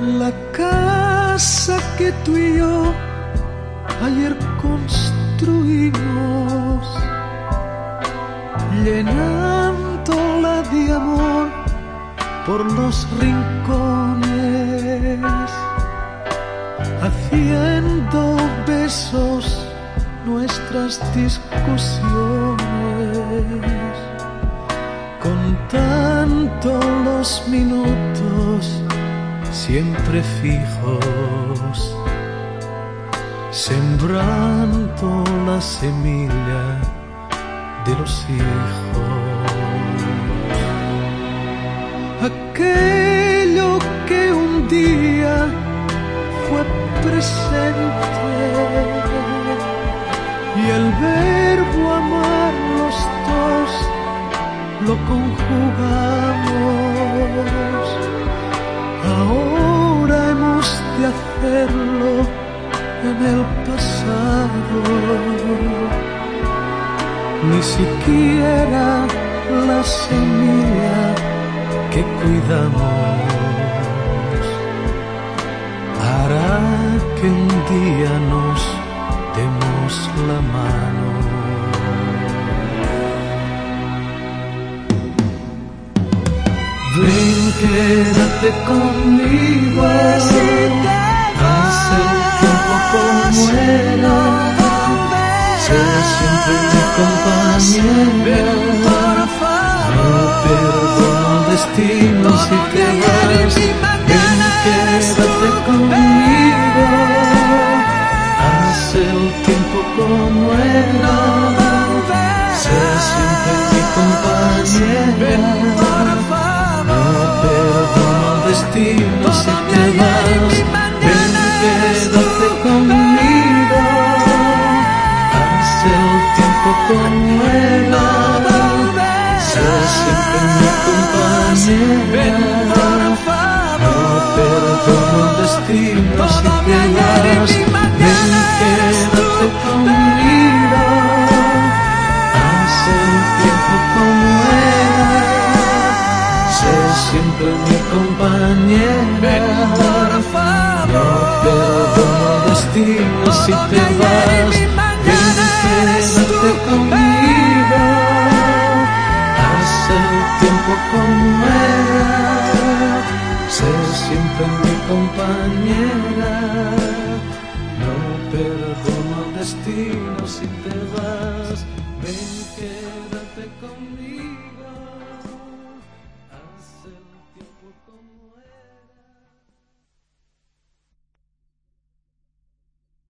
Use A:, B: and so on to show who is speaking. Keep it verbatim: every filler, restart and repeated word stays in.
A: La casa que tú y yo ayer construimos, llenándola de amor por los rincones, haciendo besos nuestras discusiones, contando los minutos siempre fijos, sembrando la semilla de los hijos. Aquello que un día fue presente y el verbo amar los dos lo conjugamos. Ahora hemos de hacerlo en el pasado. Ni siquiera la semilla que cuidamos hará que un día nos demos la mano. Ven, quédate conmigo, haz el tiempo como era, sé siempre mi compañera. No perdono el destino si te vas. Ven, quédate conmigo, haz el tiempo como era, sé siempre mi compañera. No perdono el destino si te vas. Ven, quédate conmigo, haz el tiempo como era, sé siempre mi compañera. No perdono el destino si te vas. Ven, quédate conmigo, haz el tiempo como era, sé siempre mi compañera. No perdono el destino si te vas. Ven, quédate conmigo, haz el tiempo como era, sé siempre mi compañera. No perdono el destino si te vas. Ven, quédate conmigo.